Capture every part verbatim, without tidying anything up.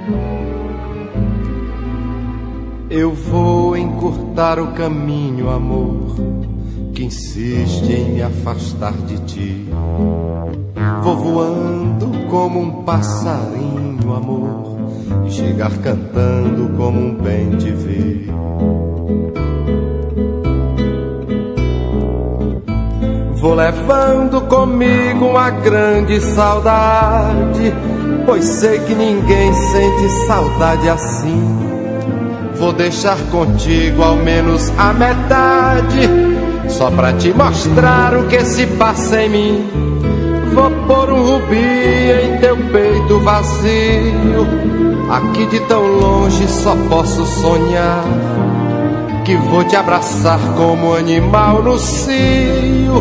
Eu vou encurtar o caminho, amor, que insiste em me afastar de ti. Vou voando como um passarinho, amor, e chegar cantando como um bem-te-vi. Vou levando comigo uma grande saudade, pois sei que ninguém sente saudade assim. Vou deixar contigo ao menos a metade, só pra te mostrar o que se passa em mim. Vou pôr um rubi em teu peito vazio, aqui de tão longe só posso sonhar que vou te abraçar como animal no cio.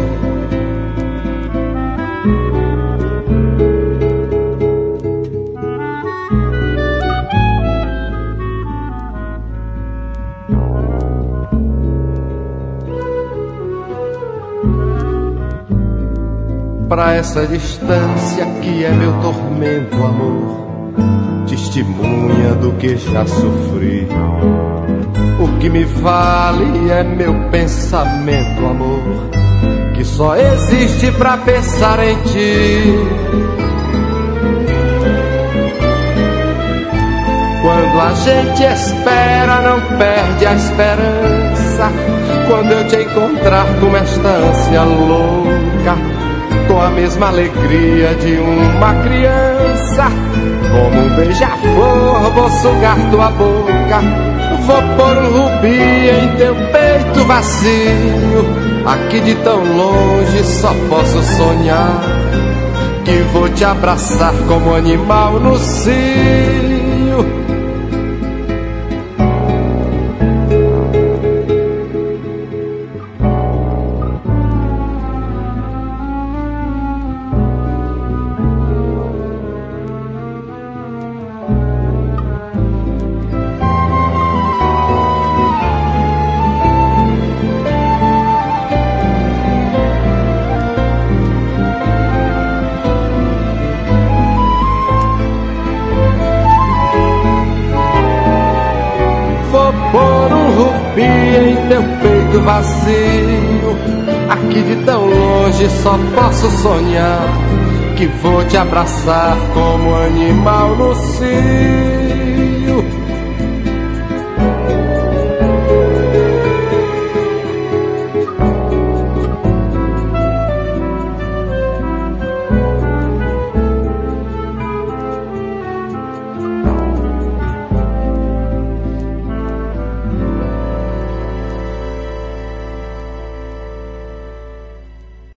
Pra essa distância que é meu tormento, amor, testemunha do que já sofri. O que me vale é meu pensamento, amor, que só existe pra pensar em ti. Quando a gente espera, não perde a esperança. Quando eu te encontrar com esta ânsia louca, com a mesma alegria de uma criança, como um beija-flor vou sugar tua boca. Vou pôr um rubi em teu peito vazio, aqui de tão longe só posso sonhar que vou te abraçar como animal no cio. Pôr um rubi em teu peito vazio, aqui de tão longe só posso sonhar que vou te abraçar como animal no cio.